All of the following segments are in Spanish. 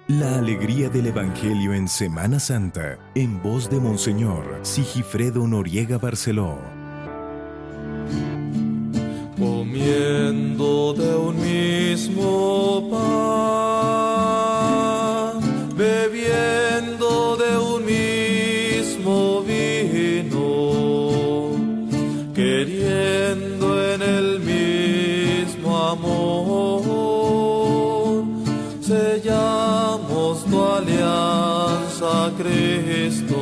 La alegría del Evangelio en Semana Santa, en voz de Monseñor Sigifredo Noriega Barceló. Comiendo de un mismo pan, bebiendo de un mismo vino, queriendo en el mismo amor, sellamos tu alianza, Cristo.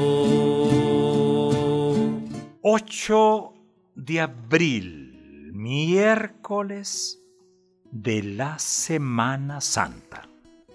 8 de abril, miércoles de la Semana Santa.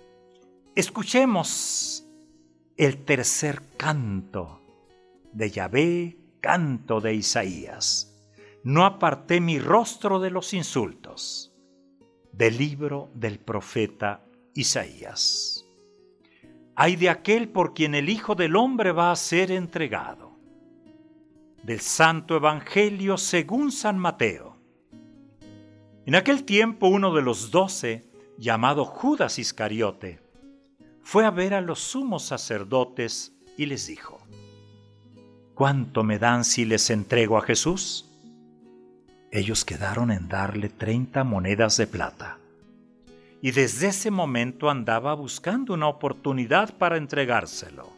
Escuchemos el tercer canto de Yahvé, canto de Isaías. No aparté mi rostro de los insultos, del libro del profeta Isaías. Ay de aquel por quien el Hijo del Hombre va a ser entregado. Del Santo Evangelio según San Mateo. En aquel tiempo uno de los 12, llamado Judas Iscariote, fue a ver a los sumos sacerdotes y les dijo: ¿Cuánto me dan si les entrego a Jesús? Ellos quedaron en darle 30 monedas de plata. Y desde ese momento andaba buscando una oportunidad para entregárselo.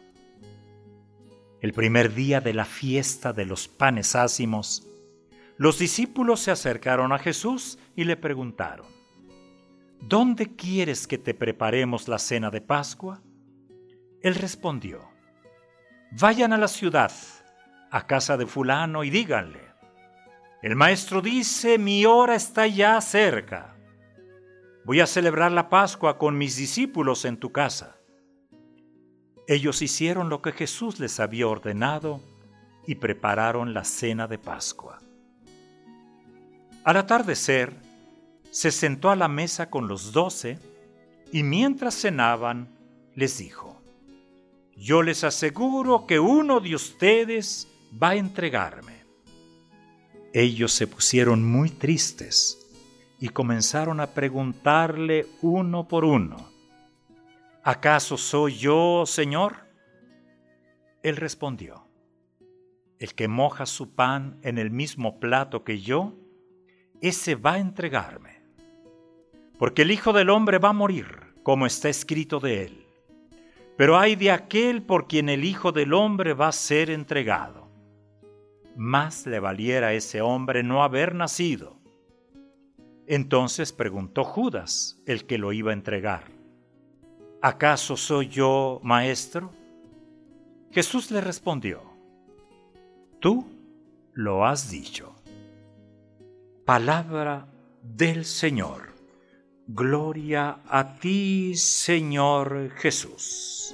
El primer día de la fiesta de los panes ácimos, los discípulos se acercaron a Jesús y le preguntaron: ¿Dónde quieres que te preparemos la cena de Pascua? Él respondió: Vayan a la ciudad, a casa de fulano, y díganle: el maestro dice, mi hora está ya cerca. Voy a celebrar la Pascua con mis discípulos en tu casa. Ellos hicieron lo que Jesús les había ordenado y prepararon la cena de Pascua. Al atardecer, se sentó a la mesa con los 12 y mientras cenaban, les dijo: Yo les aseguro que uno de ustedes va a entregarme. Ellos se pusieron muy tristes y comenzaron a preguntarle uno por uno: ¿Acaso soy yo, Señor? Él respondió: El que moja su pan en el mismo plato que yo, ese va a entregarme. Porque el Hijo del Hombre va a morir, como está escrito de él. Pero ay de aquel por quien el Hijo del Hombre va a ser entregado. Más le valiera a ese hombre no haber nacido. Entonces preguntó Judas, el que lo iba a entregar: ¿Acaso soy yo, maestro? Jesús le respondió: Tú lo has dicho. Palabra del Señor. Gloria a ti, Señor Jesús.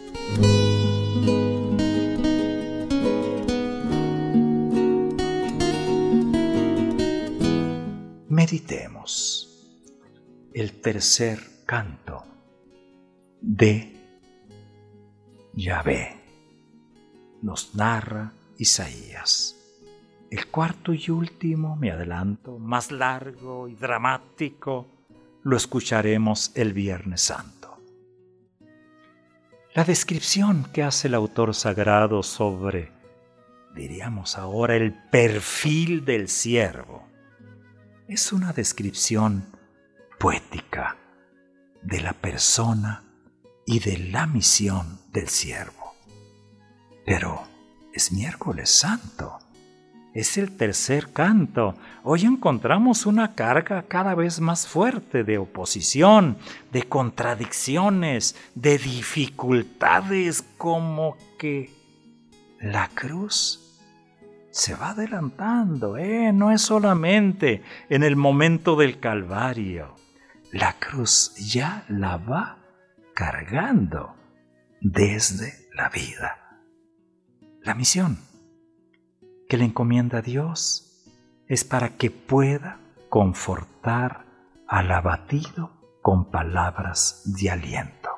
Meditemos el tercer canto de Yahvé. Nos narra Isaías. El cuarto y último, me adelanto, más largo y dramático, lo escucharemos el Viernes Santo. La descripción que hace el autor sagrado sobre, diríamos ahora, el perfil del siervo, es una descripción poética de la persona y de la misión del siervo. Pero es miércoles santo, es el tercer canto. Hoy encontramos una carga cada vez más fuerte de oposición, de contradicciones, de dificultades, como que la cruz se va adelantando, no es solamente en el momento del Calvario. La cruz ya la va cargando desde la vida. La misión que le encomienda a Dios es para que pueda confortar al abatido con palabras de aliento.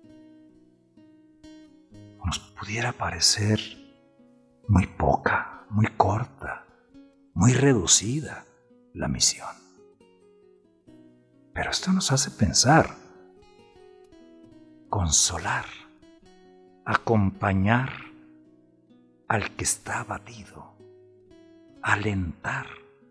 Nos pudiera parecer muy poca, muy corta, muy reducida la misión. Pero esto nos hace pensar consolar, acompañar al que está abatido, alentar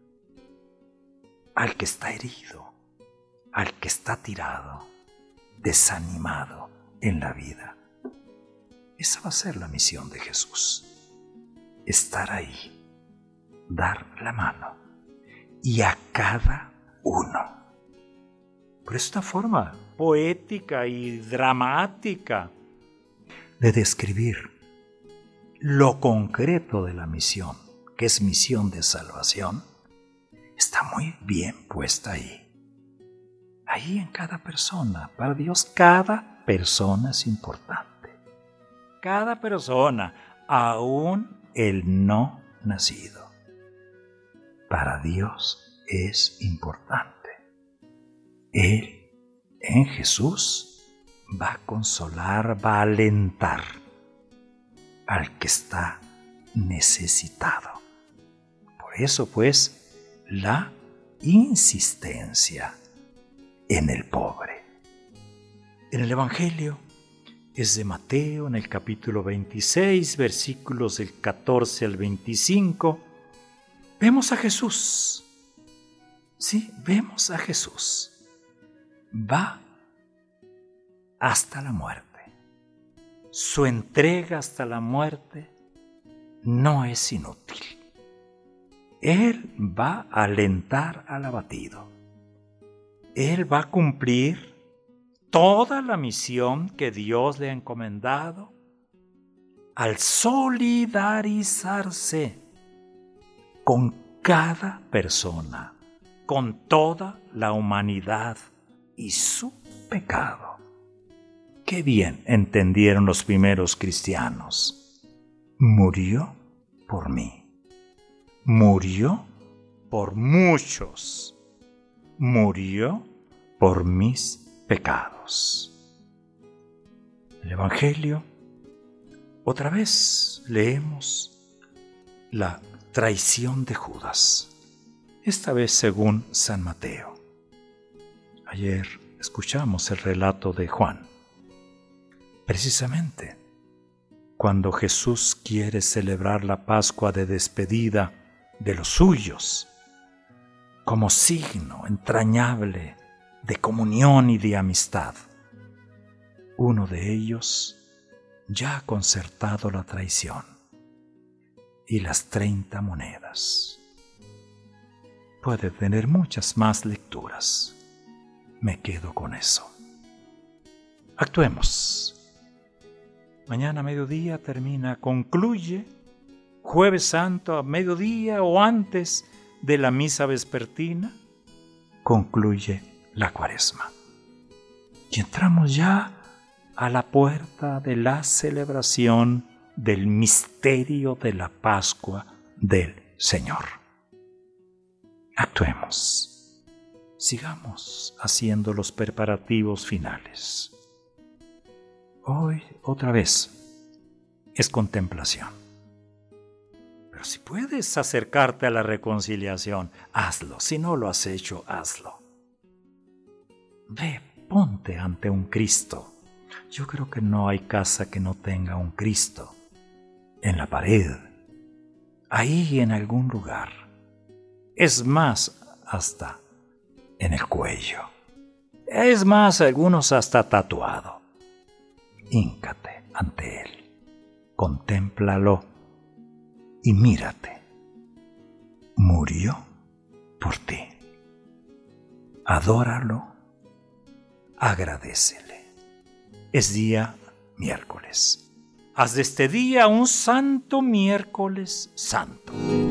al que está herido, al que está tirado, desanimado en la vida. Esa va a ser la misión de Jesús. Estar ahí, dar la mano, y a cada uno. Por esta forma poética y dramática de describir lo concreto de la misión, que es misión de salvación, está muy bien puesta ahí. Ahí en cada persona. Para Dios cada persona es importante. Cada persona, aún el no nacido, para Dios es importante. Él, en Jesús, va a consolar, va a alentar al que está necesitado. Por eso, pues, la insistencia en el pobre. En el Evangelio es de Mateo, en el capítulo 26, versículos del 14 al 25, vemos a Jesús. Sí, vemos a Jesús. Va hasta la muerte. Su entrega hasta la muerte no es inútil. Él va a alentar al abatido. Él va a cumplir toda la misión que Dios le ha encomendado al solidarizarse con cada persona, con toda la humanidad y su pecado. Qué bien entendieron los primeros cristianos. Murió por mí. Murió por muchos. Murió por mis pecados. El Evangelio, otra vez leemos la traición de Judas, esta vez según San Mateo. Ayer escuchamos el relato de Juan. Precisamente cuando Jesús quiere celebrar la Pascua de despedida de los suyos, como signo entrañable de comunión y de amistad, uno de ellos ya ha concertado la traición y las 30 monedas. Puede tener muchas más lecturas. Me quedo con eso. Actuemos. Mañana a mediodía concluye Jueves Santo a mediodía o antes de la misa vespertina, concluye la Cuaresma. Y entramos ya a la puerta de la celebración del misterio de la Pascua del Señor. Actuemos. Sigamos haciendo los preparativos finales. Hoy, otra vez, es contemplación. Pero si puedes acercarte a la reconciliación, hazlo. Si no lo has hecho, hazlo. Ve, ponte ante un Cristo. Yo creo que no hay casa que no tenga un Cristo. En la pared, ahí en algún lugar. Es más, hasta en el cuello. Es más, algunos hasta tatuado. Híncate ante Él, contémplalo y mírate. Murió por ti. Adóralo, agradécele. Es día miércoles. Haz de este día un santo miércoles santo.